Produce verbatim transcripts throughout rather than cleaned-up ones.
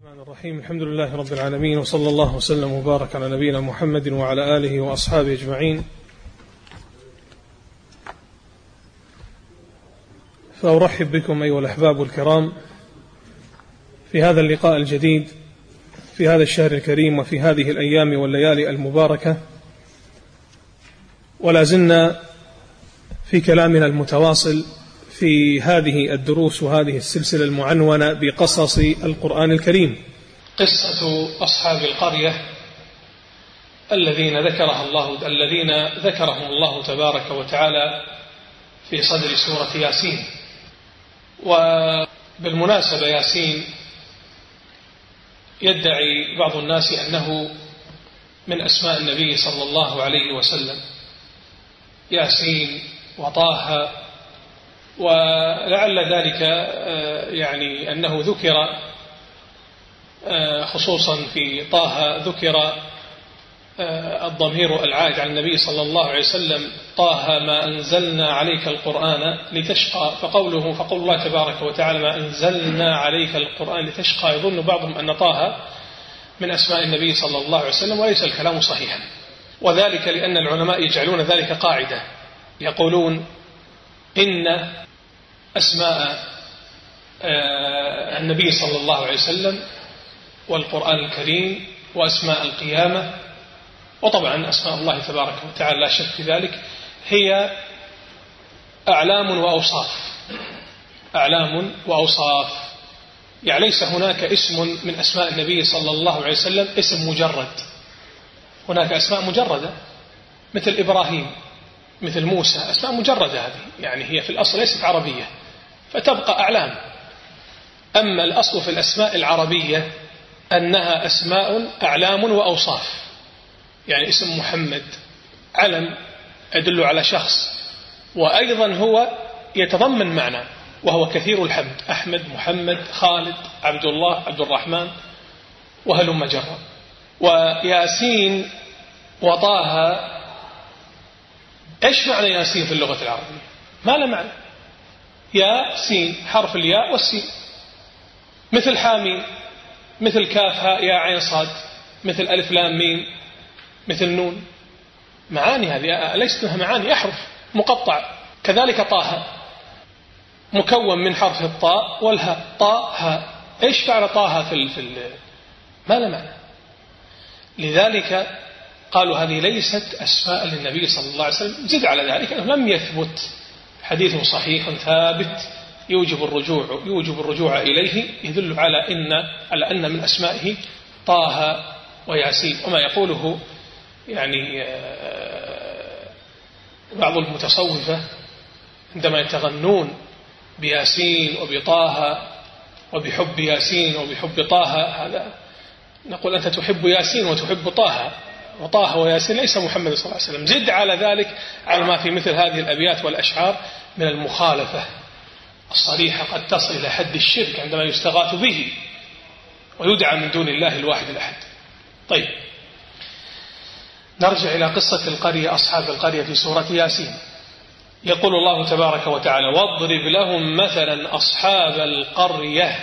الرحمن الرحيم. الحمد لله رب العالمين، وصلى الله وسلم وبارك على نبينا محمد وعلى آله وأصحابه أجمعين. فأرحب بكم أيها الأحباب الكرام في هذا اللقاء الجديد في هذا الشهر الكريم وفي هذه الأيام والليالي المباركة، ولا زلنا في كلامنا المتواصل في هذه الدروس وهذه السلسلة المعنونة بقصص القرآن الكريم. قصة أصحاب القرية الذين ذكرها الله الذين ذكرهم الله تبارك وتعالى في صدر سورة ياسين. وبالمناسبة ياسين يدعي بعض الناس أنه من أسماء النبي صلى الله عليه وسلم، ياسين وطه، ولعل ذلك يعني أنه ذكر خصوصا في طه ذكر الضمير العائد عن النبي صلى الله عليه وسلم: طه ما أنزلنا عليك القرآن لتشقى. فقوله فقول الله تبارك وتعالى ما أنزلنا عليك القرآن لتشقى، يظن بعضهم أن طه من أسماء النبي صلى الله عليه وسلم، وليس الكلام صحيحا، وذلك لأن العلماء يجعلون ذلك قاعدة، يقولون إن أسماء النبي صلى الله عليه وسلم والقرآن الكريم وأسماء القيامة، وطبعا أسماء الله تبارك وتعالى لا شك في ذلك، هي أعلام وأوصاف أعلام وأوصاف يعني ليس هناك اسم من أسماء النبي صلى الله عليه وسلم اسم مجرد، هناك أسماء مجردة مثل إبراهيم، مثل موسى، أسماء مجردة هذه، يعني هي في الأصل ليست عربية فتبقى أعلام. أما الأصل في الأسماء العربية أنها أسماء أعلام وأوصاف، يعني اسم محمد علم يدل على شخص، وأيضا هو يتضمن معنى وهو كثير الحمد: أحمد، محمد، خالد، عبد الله، عبد الرحمن، وهلم جرا. وياسين وطه، إيش معنى ياسين في اللغة العربية؟ ما له معنى. ياسين حرف الياء والسين، مثل حامين، مثل كاف هاء يا عين صاد، مثل ألف لام ميم، مثل نون، معاني هذه ليست لها معاني، أحرف مقطع. كذلك طه مكون من حرف الطاء والهاء، طاء هاء. إيش فعل طه في ال في ال ما له معنى. لذلك قالوا هذه ليست أسماء للنبي صلى الله عليه وسلم. زد على ذلك أنه لم يثبت حديث صحيح ثابت يوجب الرجوع يوجب الرجوع إليه يدل على إن على أن من أسمائه طه وياسين. وما يقوله يعني بعض المتصوفة عندما يتغنون بياسين وبطه وبحب ياسين وبحب طه، هذا نقول أنت تحب ياسين وتحب طه، وطه وياسين ليس محمد صلى الله عليه وسلم. زد على ذلك على ما في مثل هذه الأبيات والأشعار من المخالفة الصريحة قد تصل إلى حد الشرك عندما يستغاث به ويدعى من دون الله الواحد الأحد. طيب، نرجع إلى قصة القرية، أصحاب القرية في سورة ياسين. يقول الله تبارك وتعالى: واضرب لهم مثلا أصحاب القرية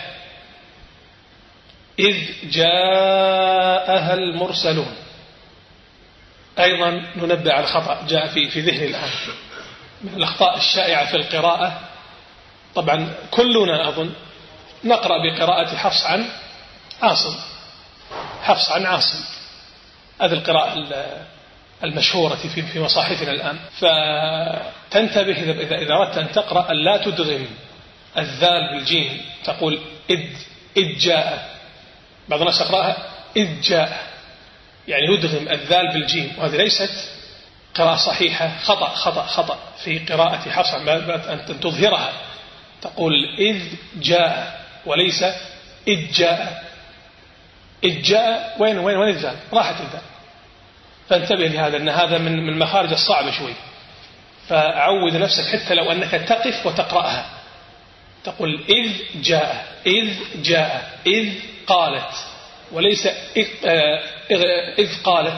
إذ جاءها المرسلون. أيضا ننبه على الخطأ جاء في في ذهني الآن من الأخطاء الشائعة في القراءة. طبعا كلنا أظن نقرأ بقراءة حفص عن عاصم، حفص عن عاصم، هذه القراءة المشهورة في في مصاحفنا الآن. فتنتبه إذا إذا أردت أن تقرأ أن لا تدغم الذال بالجيم، تقول إذ إذ جاء. بعض الناس يقرأها إذ جاء، يعني يدغم الذال بالجيم، وهذه ليست قراءة صحيحة، خطأ خطأ خطأ في قراءة حفص أن تظهرها، تقول إذ جاء وليس إذ جاء. إذ جاء وين وين وين الذال؟ راحت الذال. فانتبه لهذا، أن هذا من من المخارج الصعبة شوي، فعود نفسك حتى لو أنك تقف وتقرأها تقول إذ جاء إذ جاء إذ قالت، وليس إذ, إذ قالت،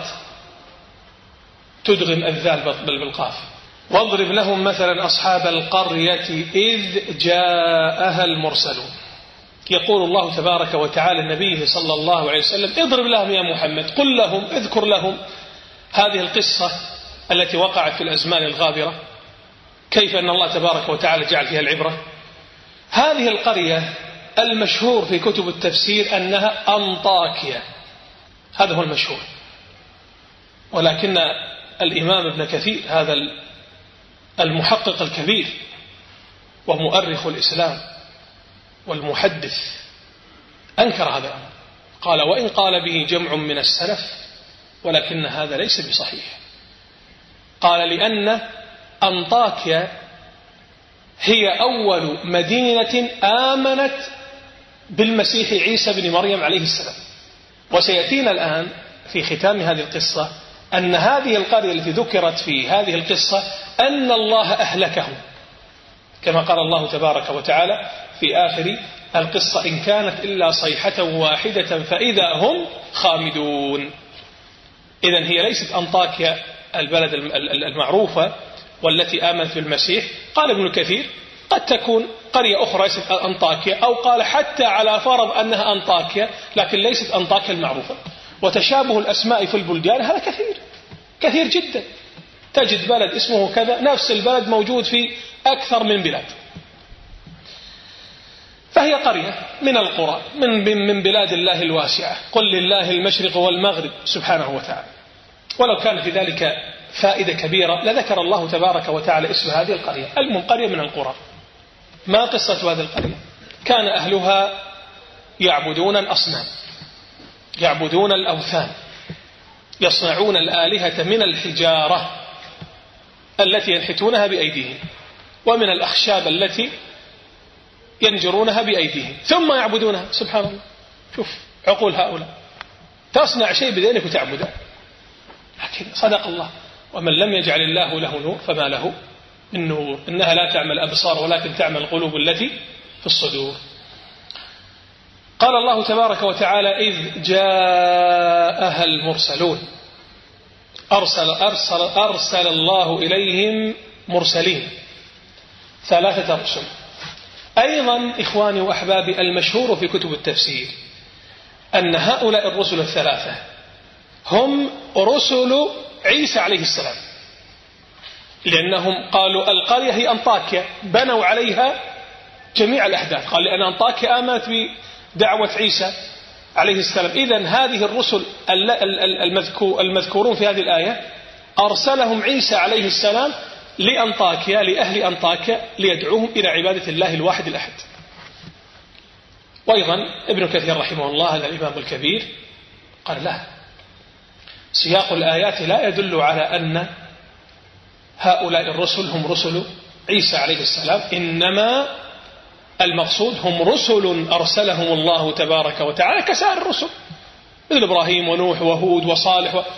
تدغم الذال بالقاف. واضرب لهم مثلا أصحاب القرية إذ جاءها المرسلون. يقول الله تبارك وتعالى لنبيه صلى الله عليه وسلم: اضرب لهم يا محمد، قل لهم، اذكر لهم هذه القصة التي وقعت في الأزمان الغابرة، كيف أن الله تبارك وتعالى جعل فيها العبرة. هذه القرية المشهور في كتب التفسير أنها أنطاكيا، هذا هو المشهور، ولكن الإمام ابن كثير هذا المحقق الكبير ومؤرخ الإسلام والمحدث أنكر هذا الأمر، قال: وإن قال به جمع من السلف ولكن هذا ليس بصحيح. قال: لأن أنطاكيا هي أول مدينة آمنت بالمسيح عيسى بن مريم عليه السلام. وسيأتينا الآن في ختام هذه القصة أن هذه القرية التي ذكرت في هذه القصة أن الله أهلكهم، كما قال الله تبارك وتعالى في آخر القصة: إن كانت إلا صيحة واحدة فإذا هم خامدون. إذن هي ليست أنطاكيا البلد المعروفة والتي آمنت بالمسيح. قال ابن كثير: قد تكون قرية أخرى ليست أنطاكيا، أو قال حتى على فرض أنها أنطاكيا لكن ليست أنطاكيا المعروفة. وتشابه الأسماء في البلدان هذا كثير كثير جدا، تجد بلد اسمه كذا، نفس البلد موجود في أكثر من بلاد. فهي قرية من القرى من من بلاد الله الواسعة، قل لله المشرق والمغرب سبحانه وتعالى. ولو كان في ذلك فائدة كبيرة لذكر الله تبارك وتعالى اسم هذه القرية. المهم قرية من القرى. ما قصة هذه القرية؟ كان أهلها يعبدون الأصنام، يعبدون الأوثان، يصنعون الآلهة من الحجارة التي ينحتونها بأيديهم، ومن الأخشاب التي ينجرونها بأيديهم، ثم يعبدونها. سبحان الله، شوف عقول هؤلاء، تصنع شيء بذلك وتعبده. لكن صدق الله: ومن لم يجعل الله له نور فما له من نور، إنها لا تعمل الأبصار ولكن تعمل القلوب التي في الصدور. قال الله تبارك وتعالى: إذ جاءها المرسلون، أرسل, أرسل, أرسل الله إليهم مرسلين، ثلاثة رسل. أيضا إخواني وأحبابي، المشهور في كتب التفسير أن هؤلاء الرسل الثلاثة هم رسل عيسى عليه السلام، لأنهم قالوا القرية هي أنطاكيا، بنوا عليها جميع الأحداث. قال: لأن أنطاكيا آمنت بدعوة عيسى عليه السلام. إذن هذه الرسل المذكورون في هذه الآية أرسلهم عيسى عليه السلام لأنطاكيا، لأهل أنطاكيا، ليدعوهم إلى عبادة الله الواحد الأحد. وأيضا ابن كثير رحمه الله هذا الإمام الكبير قال: لا، سياق الآيات لا يدل على أن هؤلاء الرسل هم رسل عيسى عليه السلام، إنما المقصود هم رسل أرسلهم الله تبارك وتعالى كسائر الرسل، مثل إبراهيم ونوح وهود وصالح و...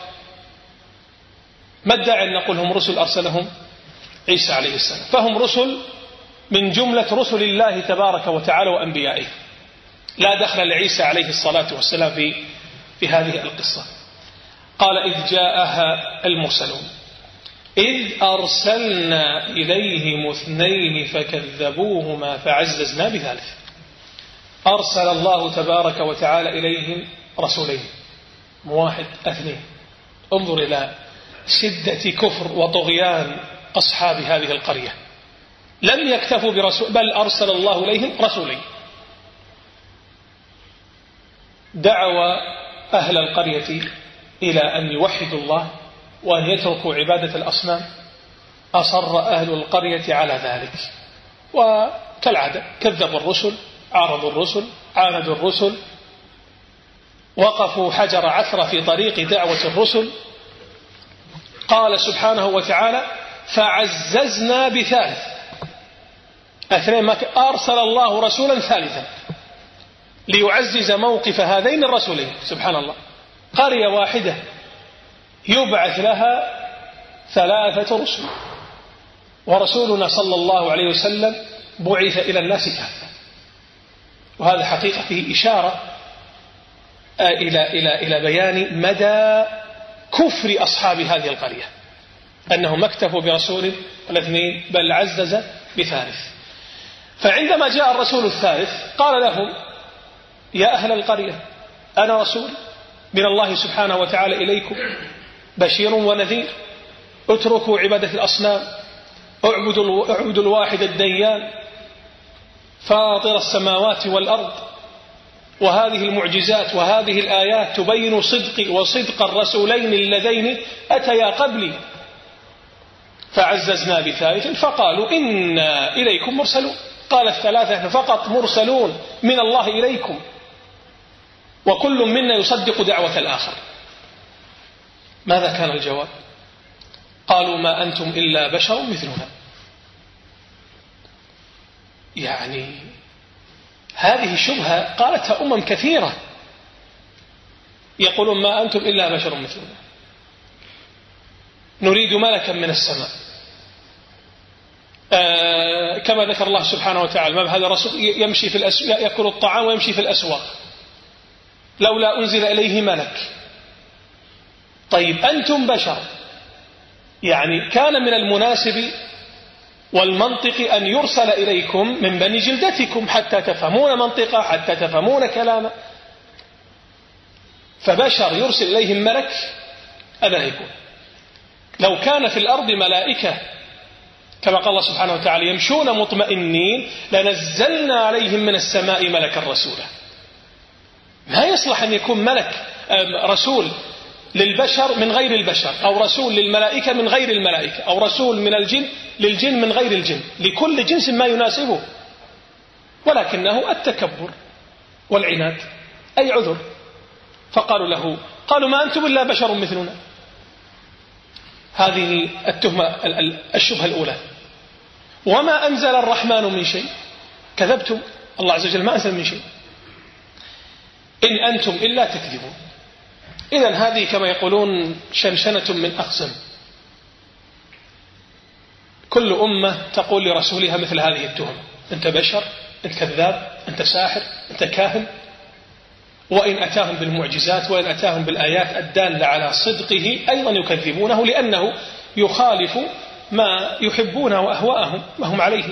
ما ادعي أن نقول هم رسل أرسلهم عيسى عليه السلام، فهم رسل من جملة رسل الله تبارك وتعالى وأنبيائه، لا دخل لعيسى عليه الصلاة والسلام في, في هذه القصة. قال: إذ جاءها المرسلون إذ أرسلنا إليهم اثنين فكذبوهما فعززنا بثالث. أرسل الله تبارك وتعالى إليهم رسولين، واحد اثنين. انظر إلى شدة كفر وطغيان أصحاب هذه القرية، لم يكتفوا برسول، بل أرسل الله إليهم رسولين. دعوا أهل القرية إلى أن يوحدوا الله وأن يتركوا عبادة الأصنام. أصر أهل القرية على ذلك، وكالعادة كذبوا الرسل، عارضوا الرسل، عاندوا الرسل، وقفوا حجر عثرة في طريق دعوة الرسل. قال سبحانه وتعالى: فعززنا بثالث. أثنين ما أرسل الله رسولا ثالثا ليعزز موقف هذين الرسولين. سبحان الله، قرية واحدة يبعث لها ثلاثة رسل، ورسولنا صلى الله عليه وسلم بعث إلى الناس كافة. وهذا حقيقة فيه إشارة إلى إلى إلى بيان مدى كفر أصحاب هذه القرية، أنهم اكتفوا برسول الاثنين بل عزز بثالث. فعندما جاء الرسول الثالث قال لهم: يا أهل القرية أنا رسول من الله سبحانه وتعالى إليكم بشير ونذير، اتركوا عبادة الأصنام، اعبدوا, اعبدوا الواحد الديان فاطر السماوات والأرض. وهذه المعجزات وهذه الآيات تبين صدقي وصدق الرسولين اللذين أتيا قبلي. فعززنا بثالث فقالوا إنا إليكم مرسلون. قال الثلاثة فقط مرسلون من الله إليكم، وكل منا يصدق دعوة الآخر. ماذا كان الجواب؟ قالوا ما أنتم إلا بشر مثلنا. يعني هذه شبهة قالتها أمم كثيرة، يقولون ما أنتم إلا بشر مثلنا، نريد ملكا من السماء. آه كما ذكر الله سبحانه وتعالى ما هذا رسول يمشي في الأسواق يأكل الطعام ويمشي في الأسواق لولا أنزل إليه ملك. طيب أنتم بشر، يعني كان من المناسب والمنطق أن يرسل إليكم من بني جلدتكم حتى تفهمون منطقة، حتى تفهمون كلامه. فبشر يرسل إليهم ملك هذا يكون. لو كان في الأرض ملائكة كما قال الله سبحانه وتعالى يمشون مطمئنين لنزلنا عليهم من السماء ملكا رسولا. ما يصلح أن يكون ملك رسول للبشر من غير البشر، أو رسول للملائكة من غير الملائكة، أو رسول من الجن للجن من غير الجن، لكل جنس ما يناسبه. ولكنه التكبر والعناد أي عذر. فقالوا له قالوا ما أنتم إلا بشر مثلنا. هذه التهمة الشبهة الأولى. وما أنزل الرحمن من شيء، كذبتم، الله عز وجل ما أنزل من شيء، إن أنتم إلا تكذبون. إذن هذه كما يقولون شنشنة من أقسم. كل أمة تقول لرسولها مثل هذه التهم: أنت بشر، أنت كذاب، أنت ساحر، أنت كاهن. وإن أتاهم بالمعجزات وإن أتاهم بالآيات الدالة على صدقه أيضا يكذبونه، لأنه يخالف ما يحبون وأهواءهم وهم عليه.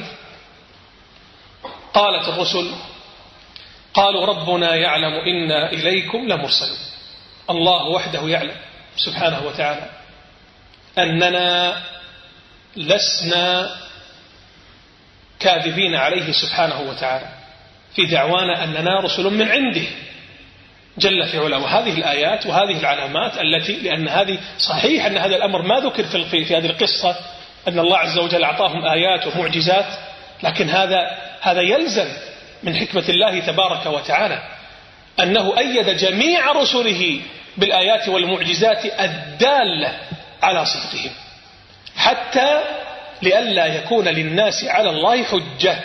قالت الرسل قالوا ربنا يعلم إنا إليكم لمرسلون. الله وحده يعلم سبحانه وتعالى أننا لسنا كاذبين عليه سبحانه وتعالى في دعوانا أننا رسل من عنده جل في علاه. وهذه الآيات وهذه العلامات التي، لأن هذه صحيح أن هذا الأمر ما ذكر في في هذه القصة أن الله عز وجل أعطاهم آيات ومعجزات، لكن هذا هذا يلزم من حكمة الله تبارك وتعالى أنه أيد جميع رسله بالآيات والمعجزات الدالة على صدقهم، حتى لئلا يكون للناس على الله حجة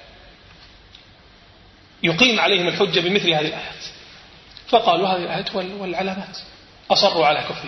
يقيم عليهم الحجة بمثل هذه الآيات. فقالوا هذه الآيات والعلامات، أصروا على كفره.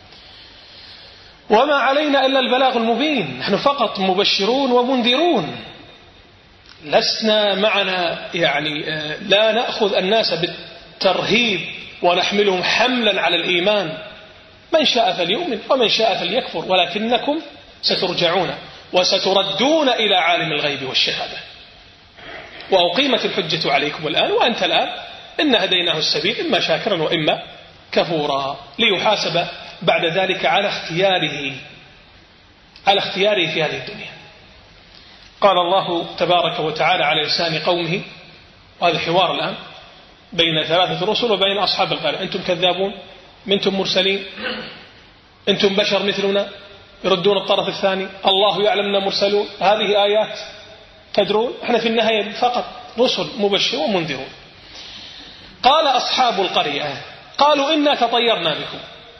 وما علينا إلا البلاغ المبين، نحن فقط مبشرون ومنذرون، لسنا معنا يعني لا نأخذ الناس بالترهيب ونحملهم حملا على الإيمان. من شاء فليؤمن ومن شاء فليكفر، ولكنكم سترجعون وستردون إلى عالم الغيب والشهادة. وأقيمت الحجة عليكم الآن وأنت الآن إن هديناه السبيل إما شاكرا وإما كفورا، ليحاسب بعد ذلك على اختياره على اختياره في هذه الدنيا. قال الله تبارك وتعالى على لسان قومه، وهذا حوار الآن بين ثلاثة رسل وبين أصحاب القرية: أنتم كذابون، منتم مرسلين، أنتم بشر مثلنا. يردون الطرف الثاني: الله يعلمنا مرسلون، هذه آيات تدرون، احنا في النهاية فقط رسل مبشر ومنذرون. قال أصحاب القرية قالوا إنا تطيرنا بكم.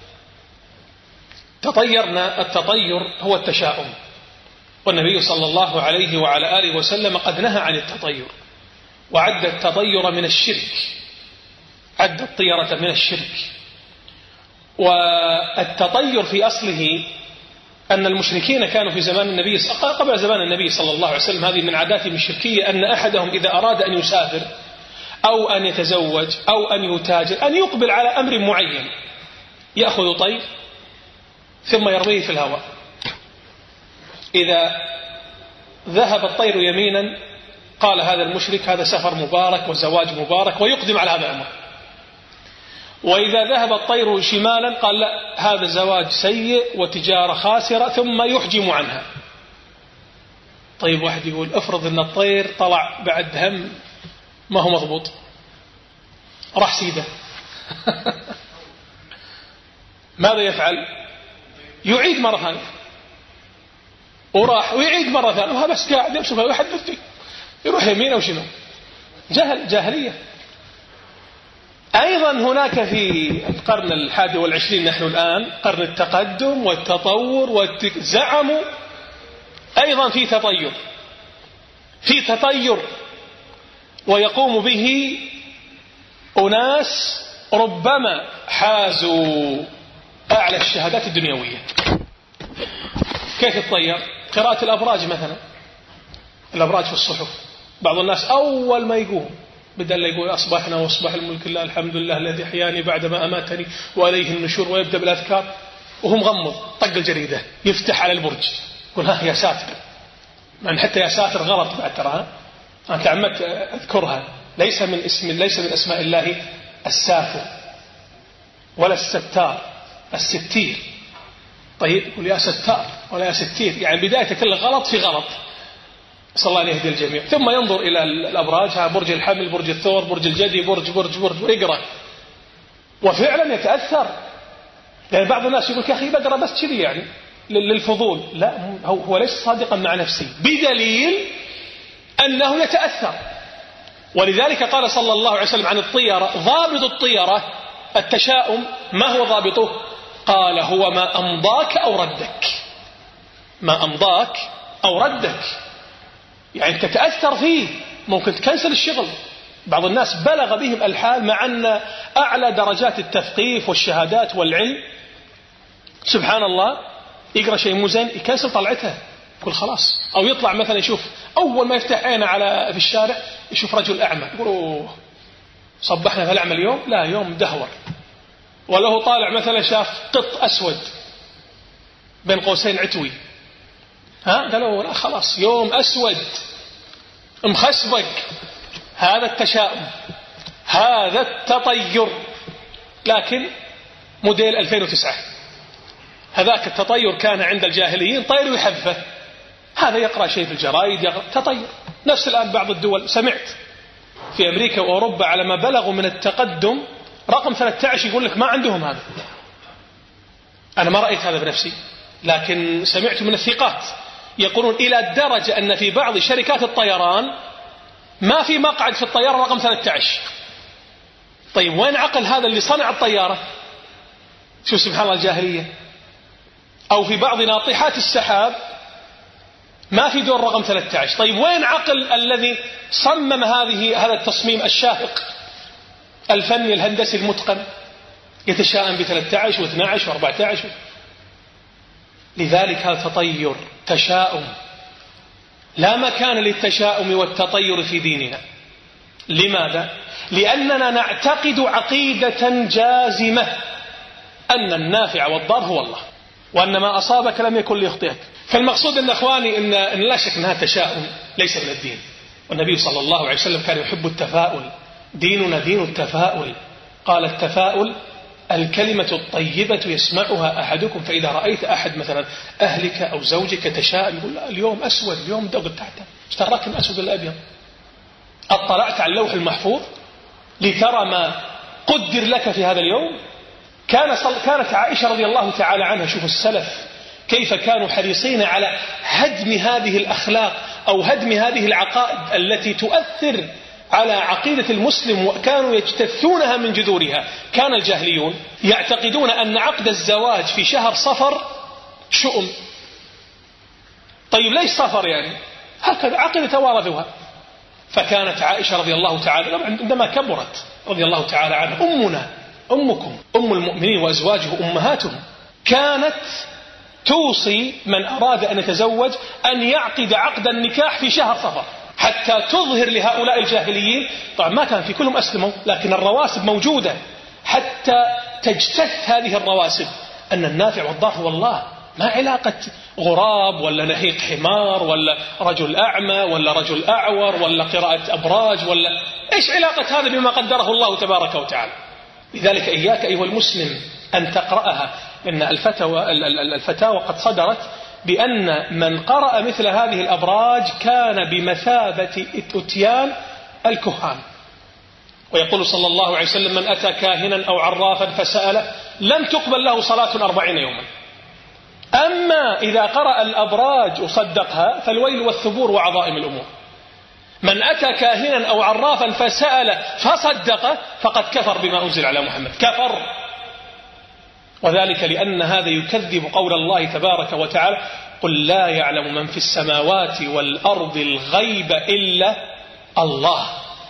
تطيرنا، التطير هو التشاؤم، والنبي صلى الله عليه وعلى آله وسلم قد نهى عن التطير، وعد التطير من الشرك، عد الطيرة من الشرك. والتطير في أصله أن المشركين كانوا في زمان النبي قبل زمان النبي صلى الله عليه وسلم، هذه من عاداتهم الشركية، أن أحدهم إذا أراد أن يسافر أو أن يتزوج أو أن يتاجر أن يقبل على أمر معين، يأخذ طير ثم يرميه في الهواء. إذا ذهب الطير يمينا قال هذا المشرك هذا سفر مبارك وزواج مبارك ويقدم على هذا الأمر. وإذا ذهب الطير شمالا قال لا هذا زواج سيء وتجارة خاسرة ثم يحجم عنها. طيب واحد يقول افرض أن الطير طلع بعد هم ما هو مضبوط راح سيده ماذا يفعل؟ يعيد مرة ثانية وراح ويعيد مرة ثانية وها بس قاعد يمسك ويحدث فيه يروح يمين أو شمال. جهل جاهلية. أيضا هناك في القرن الحادي والعشرين نحن الآن قرن التقدم والتطور والتك... زعموا أيضا في تطير في تطير ويقوم به أناس ربما حازوا أعلى الشهادات الدنيوية. كيف يتطير؟ قراءة الأبراج مثلا، الأبراج في الصحف. بعض الناس أول ما يقوم بدل يقول أصبحنا وأصبح الملك لله الحمد لله الذي أحياني بعدما أماتني وإليه النشور ويبدأ بالأذكار وهو مغمض طق الجريدة يفتح على البرج يقول ها يا ساتر. يعني حتى يا ساتر غلط بعد ترى أنا تعمدت أذكرها ليس من اسم ليس من أسماء الله الساتر ولا الستار الستير. طيب يقول يا ستار ولا يا ستير يعني بداية كل غلط في غلط. صلى الله عليه يهدي الجميع. ثم ينظر إلى الأبراج ها برج الحمل برج الثور برج الجدي برج برج برج ويقرأ وفعلا يتأثر. يعني بعض الناس يقول يا أخي بقرأ بس كذي يعني للفضول. لا هو, هو ليس صادقا مع نفسه بدليل أنه يتأثر. ولذلك قال صلى الله عليه وسلم عن الطيرة ضابط الطيرة التشاؤم. ما هو ضابطه؟ قال هو ما أمضاك أو ردك. ما أمضاك أو ردك يعني تتأثر فيه ممكن تكنسل الشغل. بعض الناس بلغ بهم الحال مع أن أعلى درجات التثقيف والشهادات والعلم سبحان الله يقرأ شيء مو زين يكنسل طلعته يقول خلاص. أو يطلع مثلا يشوف أول ما يفتح عينه على في الشارع يشوف رجل أعمى يقول أوه صبحنا في الأعمى اليوم لا يوم دهور. وله طالع مثلا شاف قط أسود بين قوسين عتوي ها قالوا لا خلاص يوم أسود مخسبق. هذا التشاؤم هذا التطير لكن موديل ألفين وتسعة. هذاك التطير كان عند الجاهليين طير يحذفه. هذا يقرأ شيء في الجرائد يقرأ تطير. نفس الآن بعض الدول سمعت في أمريكا وأوروبا على ما بلغوا من التقدم رقم ثلاثة عشر يقول لك ما عندهم هذا. أنا ما رأيت هذا بنفسي لكن سمعت من الثقات يقولون إلى الدرجة أن في بعض شركات الطيران ما في مقعد في الطيارة رقم ثلاثة عشر. طيب وين عقل هذا اللي صنع الطيارة؟ شو سبحان الله الجاهلية. أو في بعض ناطحات السحاب ما في دور رقم ثلاثة عشر. طيب وين عقل الذي صمم هذه هذا التصميم الشاهق الفني الهندسي المتقن يتشائم بثلاثة عشر واثنى عشر وأربعة عشر؟ لذلك هذا تطير تشاؤم. لا مكان للتشاؤم والتطير في ديننا. لماذا؟ لأننا نعتقد عقيدة جازمة أن النافع والضار هو الله وأن ما أصابك لم يكن ليخطئك. فالمقصود أن أخواني إن, إن لا شك أنها تشاؤم ليس من الدين. والنبي صلى الله عليه وسلم كان يحب التفاؤل. ديننا دين التفاؤل. قال التفاؤل الكلمة الطيبة يسمعها أحدكم فإذا رأيت أحد مثلا أهلك أو زوجك تشاءم يقول لا اليوم أسود اليوم دق تحته اشتراك الأسود الأبيض. اطلعت على اللوح المحفوظ لترى ما قدر لك في هذا اليوم. كان كانت عائشة رضي الله تعالى عنها شوف السلف كيف كانوا حريصين على هدم هذه الأخلاق أو هدم هذه العقائد التي تؤثر على عقيدة المسلم وكانوا يجتثونها من جذورها. كان الجاهليون يعتقدون أن عقد الزواج في شهر صفر شؤم. طيب ليش صفر يعني؟ هكذا عقيدة توارثوها. فكانت عائشة رضي الله تعالى عندما كبرت رضي الله تعالى عنها أمنا أمكم أم المؤمنين وأزواجه أمهاتهم كانت توصي من أراد أن يتزوج أن يعقد عقد النكاح في شهر صفر حتى تظهر لهؤلاء الجاهليين. طبعا ما كان في كلهم أسلموا لكن الرواسب موجودة حتى تجتث هذه الرواسب أن النافع والضار هو الله ما علاقة غراب ولا نهيق حمار ولا رجل أعمى ولا رجل أعور ولا قراءة أبراج ولا إيش علاقة هذا بما قدره الله تبارك وتعالى. لذلك إياك أيها المسلم أن تقرأها، إن الفتوى الفتاوى قد صدرت بأن من قرأ مثل هذه الأبراج كان بمثابة أتيان الكهان. ويقول صلى الله عليه وسلم: من أتى كاهنا أو عرافا فسأله لم تقبل له صلاة أربعين يوما. أما إذا قرأ الأبراج وصدقها فالويل والثبور وعظائم الأمور. من أتى كاهنا أو عرافا فسأل فصدقه فقد كفر بما أنزل على محمد، كفر. وذلك لأن هذا يكذب قول الله تبارك وتعالى: قل لا يعلم من في السماوات والأرض الغيب إلا الله.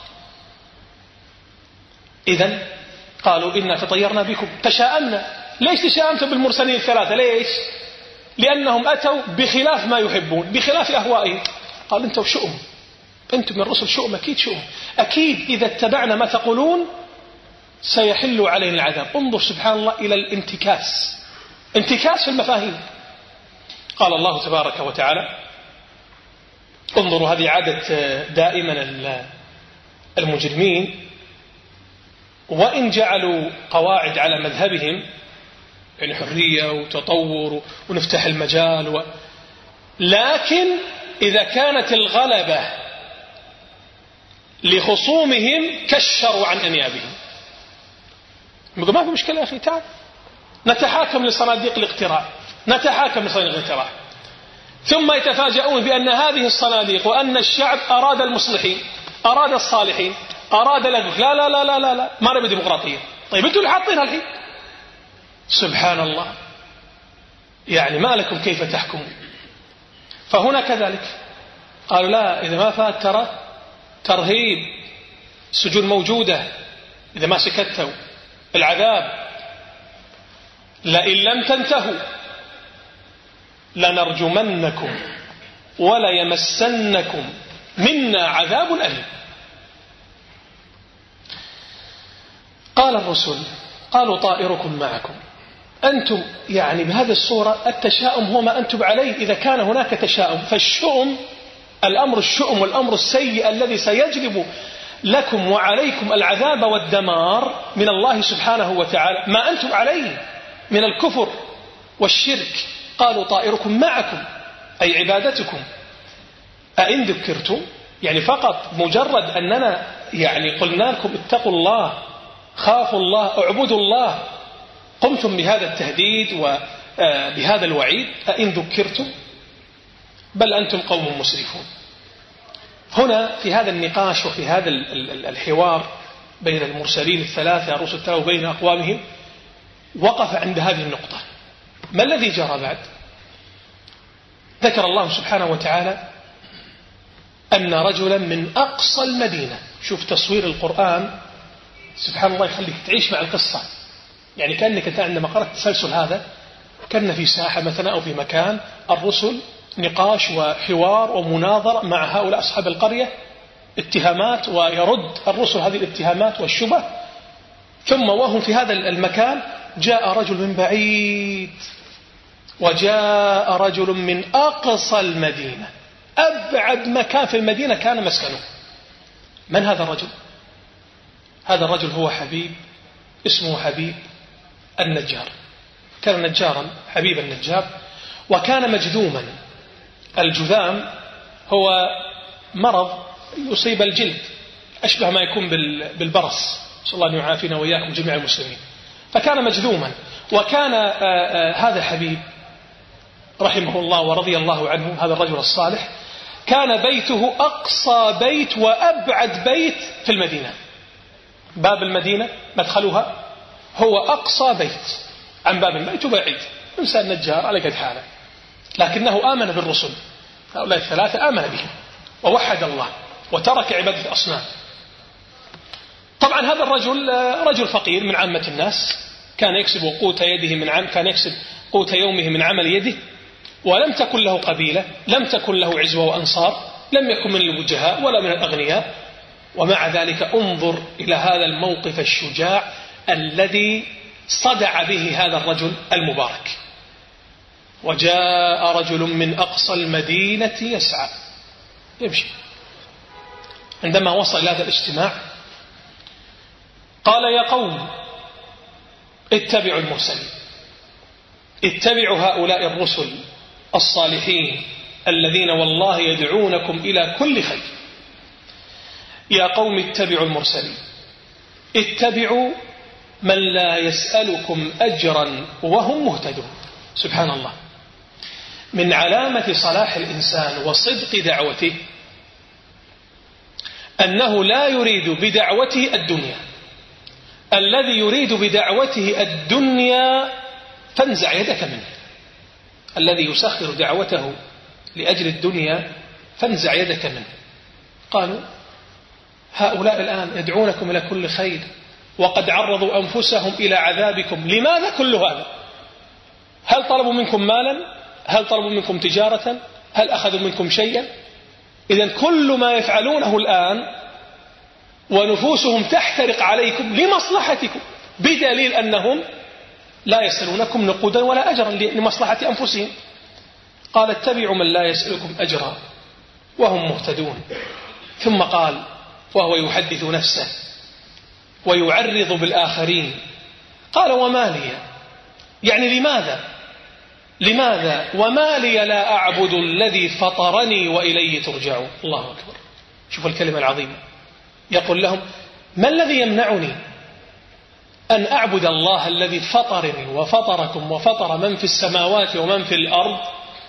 إذن قالوا إنا تطيرنا بكم، تشاءمنا. ليش تشاءمتم بالمرسلين الثلاثة؟ ليش؟ لأنهم أتوا بخلاف ما يحبون، بخلاف أهوائهم. قال أنتم شؤم، أنتم من الرسل شؤم، أكيد شؤم، أكيد إذا اتبعنا ما تقولون سيحل علينا العذاب. انظر سبحان الله إلى الانتكاس، انتكاس في المفاهيم. قال الله تبارك وتعالى: انظروا، هذه عادة دائما المجرمين، وإن جعلوا قواعد على مذهبهم يعني حرية وتطور ونفتح المجال و... لكن إذا كانت الغلبة لخصومهم كشروا عن أنيابهم. يقول ما في مشكلة يا أخي، تعال نتحاكم لصناديق الاقتراع، نتحاكم لصناديق الاقتراع. ثم يتفاجؤون بأن هذه الصناديق وأن الشعب أراد المصلحين، أراد الصالحين، أراد لك لا لا لا لا لا, لا. ما نبي ديمقراطية. طيب أنتوا اللي حاطينها الحين. سبحان الله، يعني ما لكم كيف تحكمون. فهنا كذلك قالوا لا، إذا ما فات ترى ترهيب، سجون موجودة إذا ما سكتوا، العذاب لئن لم تنتهوا لنرجمنكم وليمسنكم منا عذاب أليم. قال الرسل: قالوا طائركم معكم. أنتم يعني بهذه الصورة التشاؤم هو ما أنتم عليه. إذا كان هناك تشاؤم فالشؤم، الأمر الشؤم والأمر السيء الذي سيجلب لكم وعليكم العذاب والدمار من الله سبحانه وتعالى ما أنتم عليه من الكفر والشرك. قالوا طائركم معكم أي عبادتكم. أئن ذكرتم، يعني فقط مجرد أننا يعني قلنا لكم اتقوا الله، خافوا الله، اعبدوا الله، قمتم بهذا التهديد وبهذا الوعيد. أئن ذكرتم بل أنتم قوم مسرفون. هنا في هذا النقاش وفي هذا الحوار بين المرسلين الثلاثة رسل الثلاثة وبين أقوامهم وقف عند هذه النقطة. ما الذي جرى بعد؟ ذكر الله سبحانه وتعالى أن رجلا من أقصى المدينة، شوف تصوير القرآن سبحان الله يخليك تعيش مع القصة. يعني كأنك أنت عندما قرأت التسلسل هذا كان في ساحة مثلا أو في مكان الرسل نقاش وحوار ومناظرة مع هؤلاء أصحاب القرية، اتهامات، ويرد الرسل هذه الاتهامات والشبه. ثم وهم في هذا المكان جاء رجل من بعيد وجاء رجل من أقصى المدينة، أبعد مكان في المدينة كان مسكنه. من هذا الرجل؟ هذا الرجل هو حبيب، اسمه حبيب النجار. كان نجارا، حبيب النجار، وكان مجذوما. الجذام هو مرض يصيب الجلد، أشبه ما يكون بالبرص، صلى الله أن يعافينا وإياكم جميع المسلمين. فكان مجذوما. وكان هذا حبيب رحمه الله ورضي الله عنه، هذا الرجل الصالح، كان بيته أقصى بيت وأبعد بيت في المدينة. باب المدينة مدخلها هو أقصى بيت عن باب البيت وبعيد. إنسان نجار على قد حاله، لكنه آمن بالرسل هؤلاء الثلاثة، آمن بهم ووحد الله وترك عبادة الأصنام. طبعا هذا الرجل رجل فقير من عامة الناس، كان يكسب قوت يده من عم كان يكسب قوت يومه من عمل يده، ولم تكن له قبيلة، لم تكن له عزوة وأنصار، لم يكن من الوجهاء ولا من الأغنياء. ومع ذلك انظر إلى هذا الموقف الشجاع الذي صدع به هذا الرجل المبارك. وجاء رجل من أقصى المدينة يسعى يمشي. عندما وصل إلى هذا الاجتماع قال يا قوم اتبعوا المرسلين، اتبعوا هؤلاء الرسل الصالحين الذين والله يدعونكم إلى كل خير. يا قوم اتبعوا المرسلين، اتبعوا من لا يسألكم أجرا وهم مهتدون. سبحان الله، من علامة صلاح الإنسان وصدق دعوته أنه لا يريد بدعوته الدنيا. الذي يريد بدعوته الدنيا فانزع يدك منه. الذي يسخر دعوته لأجل الدنيا فانزع يدك منه. قالوا هؤلاء الآن يدعونكم إلى كل خير وقد عرضوا أنفسهم إلى عذابكم، لماذا كل هذا؟ هل طلبوا منكم مالا؟ هل طلبوا منكم تجارة؟ هل أخذوا منكم شيئا؟ إذن كل ما يفعلونه الآن ونفوسهم تحترق عليكم لمصلحتكم، بدليل أنهم لا يسألونكم نقودا ولا أجرا لمصلحة أنفسهم. قال اتبعوا من لا يسألكم أجرا وهم مهتدون. ثم قال وهو يحدث نفسه ويعرض بالآخرين، قال وما لي، يعني لماذا لماذا وما لي لا أعبد الذي فطرني وإليه ترجعون. الله أكبر، شوف الكلمة العظيمة. يقول لهم ما الذي يمنعني أن أعبد الله الذي فطرني وفطركم وفطر من في السماوات ومن في الأرض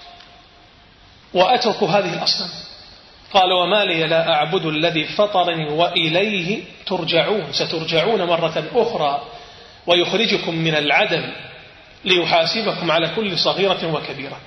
وأترك هذه الأصنام؟ قال وما لي لا أعبد الذي فطرني وإليه ترجعون. سترجعون مرة أخرى ويخرجكم من العدم ليحاسبكم على كل صغيرة وكبيرة.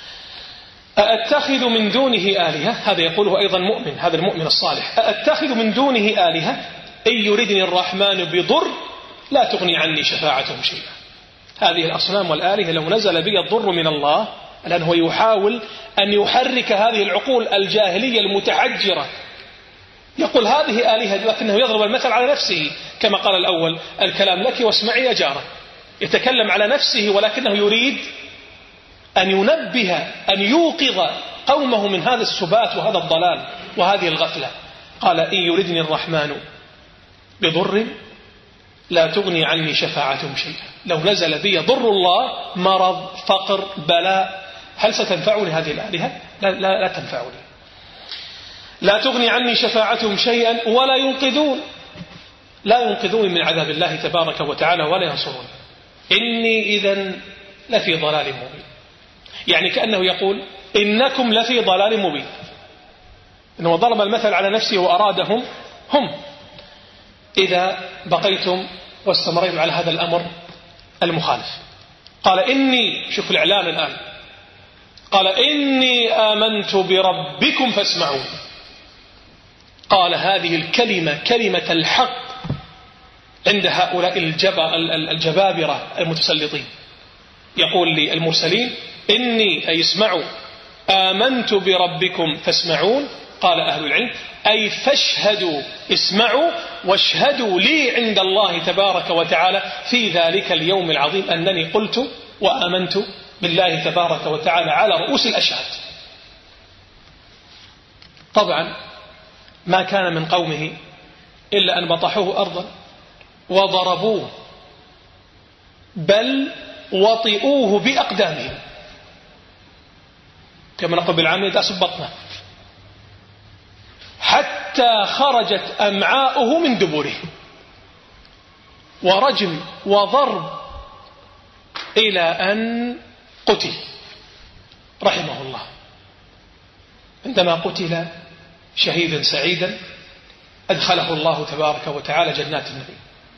أأتخذ من دونه آلهة، هذا يقوله أيضا مؤمن، هذا المؤمن الصالح، أأتخذ من دونه آلهة إن يردني الرحمن بضر لا تغني عني شفاعتهم شيئا. هذه الأصنام والآلهة لو نزل بي الضر من الله، الآن هو يحاول أن يحرك هذه العقول الجاهلية المتحجرة، يقول هذه آلهة، لكنه يضرب المثل على نفسه كما قال الأول الكلام لك واسمعي يا جارة. يتكلم على نفسه ولكنه يريد أن ينبه أن يوقظ قومه من هذا السبات وهذا الضلال وهذه الغفلة. قال إن يردني الرحمن بضر لا تغني عني شفاعتهم شيئا. لو نزل بي ضر الله، مرض، فقر، بلاء، هل ستنفعني هذه الآلهة؟ لا, لا, لا تنفعني. لا تغني عني شفاعتهم شيئا ولا ينقذون، لا ينقذون من عذاب الله تبارك وتعالى ولا ينصرون. إني إذن لفي ضلال مبين. يعني كأنه يقول إنكم لفي ضلال مبين. إنه ضرب المثل على نفسه وأرادهم هم إذا بقيتم واستمريتم على هذا الأمر المخالف. قال إني، شوف الإعلان الآن، قال إني آمنت بربكم فاسمعون. قال هذه الكلمة كلمة الحق عند هؤلاء الجبابرة المتسلطين. يقول للمرسلين إني أي اسمعوا آمنت بربكم فاسمعون. قال أهل العلم أي فاشهدوا، اسمعوا واشهدوا لي عند الله تبارك وتعالى في ذلك اليوم العظيم أنني قلت وآمنت بالله تبارك وتعالى على رؤوس الأشهاد. طبعا ما كان من قومه إلا أن بطحوه أرضا وضربوه بل وطئوه بأقدامهم، كما نقول بالعامية داس بطنه، حتى خرجت أمعاؤه من دبره، ورجم وضرب إلى أن قتل رحمه الله. عندما قتل شهيدا سعيدا أدخله الله تبارك وتعالى جنات النعيم،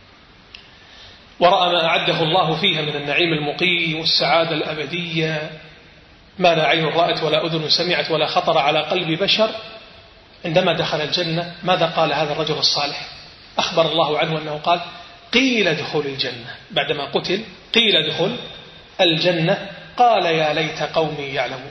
ورأى ما أعده الله فيها من النعيم المقيم والسعادة الأبدية، ما لا عين رأت ولا أذن سمعت ولا خطر على قلب بشر. عندما دخل الجنة ماذا قال هذا الرجل الصالح؟ أخبر الله عنه أنه قال قيل ادخل الجنة، بعدما قتل قيل ادخل الجنة. قال يا ليت قومي يعلمون،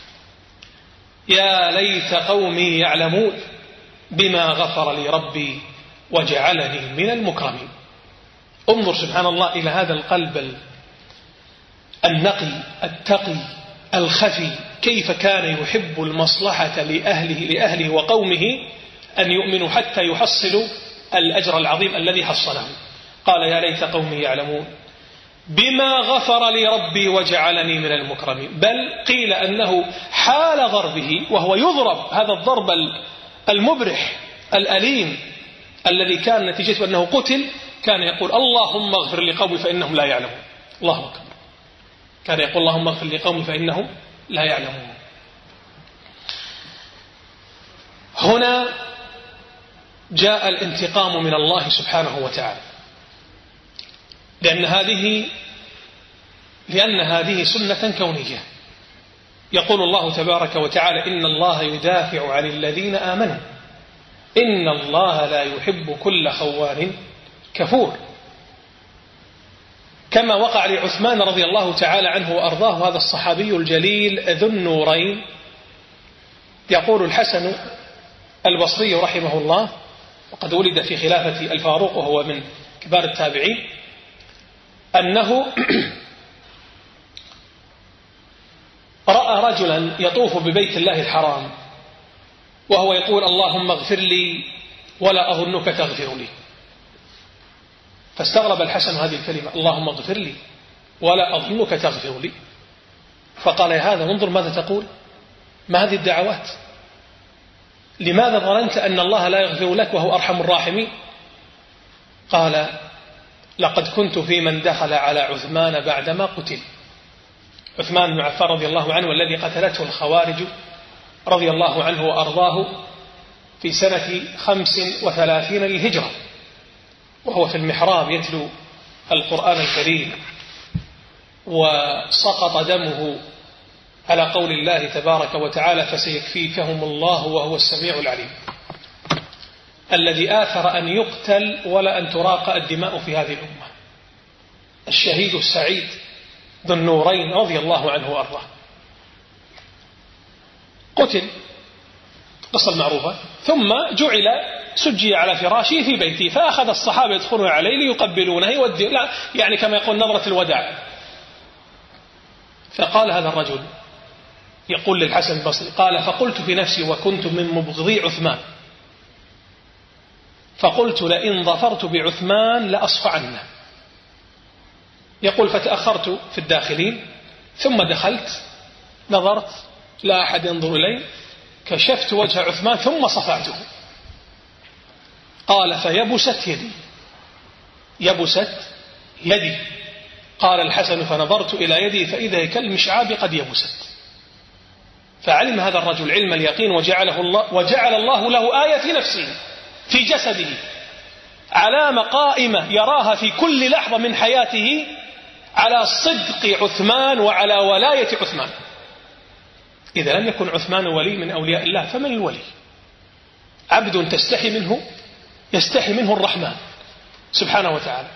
يا ليت قومي يعلمون بما غفر لي ربي وجعلني من المكرمين. انظر سبحان الله إلى هذا القلب النقي التقي الخفي كيف كان يحب المصلحة لأهله, لأهله وقومه أن يؤمنوا حتى يحصلوا الأجر العظيم الذي حصله. قال يا ليت قومي يعلمون بما غفر لي ربي وجعلني من المكرمين. بل قيل أنه حال ضربه وهو يضرب هذا الضرب المبرح الأليم الذي كان نتيجته أنه قتل، كان يقول اللهم اغفر لقومي فإنهم لا يعلمون. الله أكبر. كان يقول اللهم اغفر لقومي فإنهم لا يعلمون. هنا جاء الانتقام من الله سبحانه وتعالى، لأن هذه لأن هذه سنة كونية. يقول الله تبارك وتعالى إن الله يدافع عن الذين آمنوا إن الله لا يحب كل خوان كفور. كما وقع لعثمان رضي الله تعالى عنه وأرضاه، هذا الصحابي الجليل ذو النورين. يقول الحسن البصري رحمه الله، وقد ولد في خلافة الفاروق وهو من كبار التابعين، أنه رأى رجلا يطوف ببيت الله الحرام وهو يقول اللهم اغفر لي ولا أظنك تغفر لي. فاستغرب الحسن هذه الكلمة اللهم اغفر لي ولا أظنك تغفر لي، فقال يا هذا انظر ماذا تقول، ما هذه الدعوات، لماذا ظننت أن الله لا يغفر لك وهو أرحم الراحمين؟ قال لقد كنت في من دخل على عثمان بعدما قتل. عثمان بن عفان رضي الله عنه الذي قتلته الخوارج رضي الله عنه وأرضاه في سنة خمس وثلاثين للهجرة، وهو في المحراب يتلو القرآن الكريم، وسقط دمه على قول الله تبارك وتعالى فسيكفيكهم الله وهو السميع العليم، الذي آثر أن يقتل ولا أن تراق الدماء في هذه الأمة، الشهيد السعيد ذو النورين رضي الله عنه وأرضاه. قتل قصة المعروفة، ثم جعل سجي على فراشه في بيته، فأخذ الصحابة يدخلون عليه ليقبلونه يودي يعني كما يقول نظرة الوداع. فقال هذا الرجل يقول للحسن البصري قال فقلت في نفسي وكنت من مبغضي عثمان، فقلت لئن ظفرت بعثمان لأصفعنه. يقول فتأخرت في الداخلين ثم دخلت نظرت لا أحد ينظر إلي، كشفت وجه عثمان ثم صفعته. قال فيبست يدي يبست يدي قال الحسن فنظرت إلى يدي فإذا كالمشعاب قد يبست. فعلم هذا الرجل علم اليقين وجعله الله وجعل الله له آية في نفسه في جسده، علامة قائمة يراها في كل لحظة من حياته على صدق عثمان وعلى ولاية عثمان. إذا لم يكن عثمان ولي من أولياء الله فمن الولي؟ عبد تستحي منه يستحي منه الرحمن سبحانه وتعالى،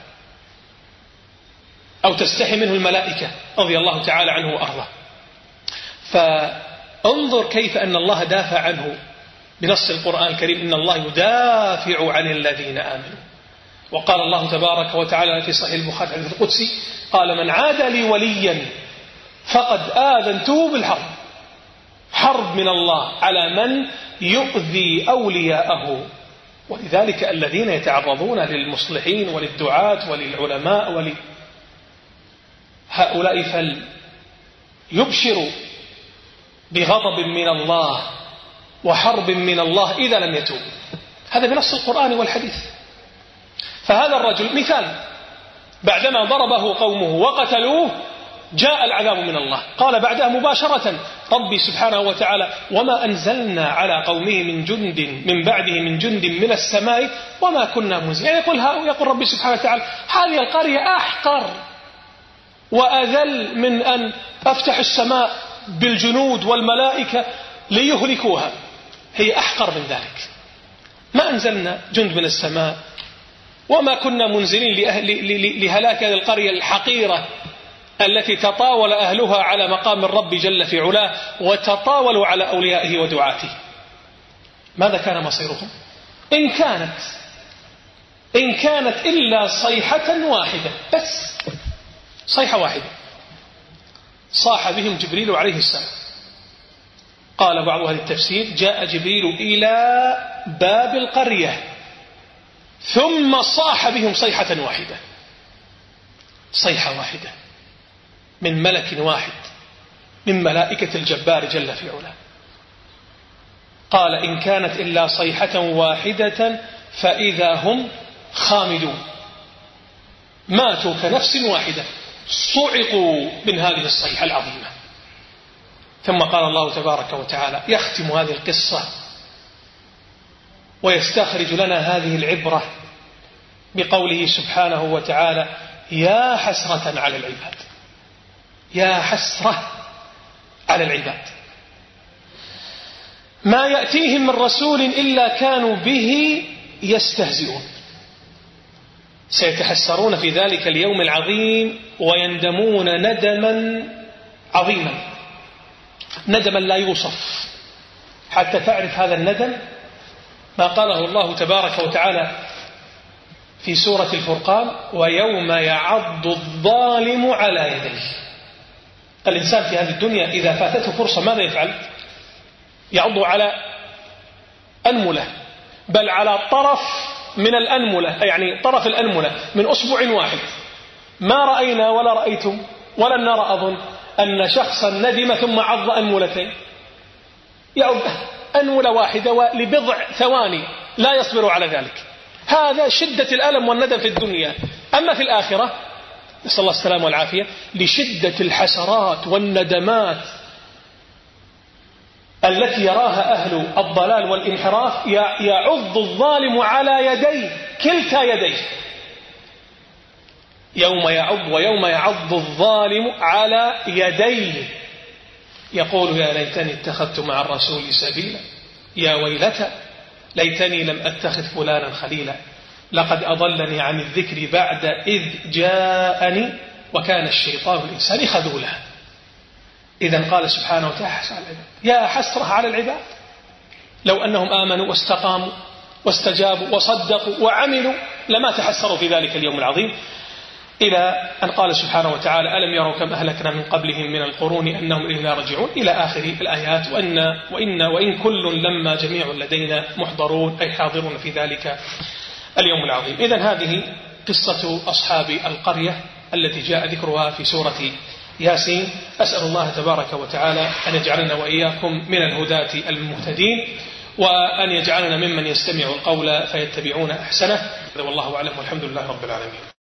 أو تستحي منه الملائكة رضي الله تعالى عنه وأرضاه. فانظر كيف أن الله دافع عنه بنص القرآن الكريم إن الله يدافع عن الذين آمنوا. وقال الله تبارك وتعالى في صحيح البخاري الحديث القدسي قال من عاد لي وليا فقد آذنته بالحرب، حرب من الله على من يؤذي أولياءه. ولذلك الذين يتعرضون للمصلحين وللدعاة وللعلماء ول هؤلاء فليبشروا بغضب من الله وحرب من الله إذا لم يتوبوا. هذا بنص القرآن والحديث. فهذا الرجل مثال، بعدما ضربه قومه وقتلوه جاء العذاب من الله. قال بعدها مباشرة ربي سبحانه وتعالى وما أنزلنا على قومه من جند من بعده من جند من السماء وما كنا منزلين. يعني يقول, يقول ربي سبحانه وتعالى هذه القرية أحقر وأذل من أن أفتح السماء بالجنود والملائكة ليهلكوها، هي أحقر من ذلك. ما أنزلنا جند من السماء وما كنا منزلين لهلاك هذه القرية الحقيرة التي تطاول أهلها على مقام الرب جل في علاه وتطاولوا على أوليائه ودعاته. ماذا كان مصيرهم؟ إن كانت إن كانت إلا صيحة واحدة، بس صيحة واحدة صاح بهم جبريل عليه السلام. قال بعض أهل التفسير جاء جبريل إلى باب القرية ثم صاح بهم صيحة واحدة، صيحة واحدة من ملك واحد من ملائكة الجبار جل في علاه. قال إن كانت إلا صيحة واحدة فإذا هم خامدون، ماتوا كنفس واحدة، صعقوا من هذه الصيحة العظيمة. ثم قال الله تبارك وتعالى يختم هذه القصة ويستخرج لنا هذه العبرة بقوله سبحانه وتعالى يا حسرة على العباد، يا حسرة على العباد ما يأتيهم من رسول إلا كانوا به يستهزئون. سيتحسرون في ذلك اليوم العظيم ويندمون ندما عظيما، ندما لا يوصف. حتى تعرف هذا الندم ما قاله الله تبارك وتعالى في سورة الفرقان ويوم يعض الظالم على يديه. الإنسان في هذه الدنيا إذا فاتته فرصة ماذا يفعل؟ يعض على أنملة، بل على طرف من الأنملة، يعني طرف الأنملة من أسبوع واحد. ما رأينا ولا رأيتم ولا نرى أظن أن شخصا ندم ثم عض أنملتين، يعض أنملة واحدة لبضع ثواني لا يصبر على ذلك. هذا شدة الألم والندم في الدنيا. أما في الآخرة نسأل الله السلامة والعافية لشدة الحسرات والندمات التي يراها أهل الضلال والانحراف يعض الظالم على يديه كلتا يديه، يوم يعض ويوم يعض الظالم على يديه يقول يا ليتني اتخذت مع الرسول سبيلا يا ويلتى ليتني لم أتخذ فلانا خليلا لقد أضلني عن الذكر بعد إذ جاءني وكان الشيطان الإنسان خذولا. إذن قال سبحانه وتعالى يا حسرة على العباد لو أنهم آمنوا واستقاموا واستجابوا وصدقوا وعملوا لما تحسروا في ذلك اليوم العظيم. إلى أن قال سبحانه وتعالى ألم يروا كم أهلكنا من قبلهم من القرون أنهم إلينا رجعون إلى آخر الآيات. وإن, وإن, وإن كل لما جميع لدينا محضرون أي حاضرون في ذلك اليوم العظيم. إذن هذه قصة أصحاب القرية التي جاء ذكرها في سورة ياسين. أسأل الله تبارك وتعالى أن يجعلنا وإياكم من الهداة المهتدين وأن يجعلنا ممن يستمع القول فيتبعون أحسنه. والله أعلم والحمد لله رب العالمين.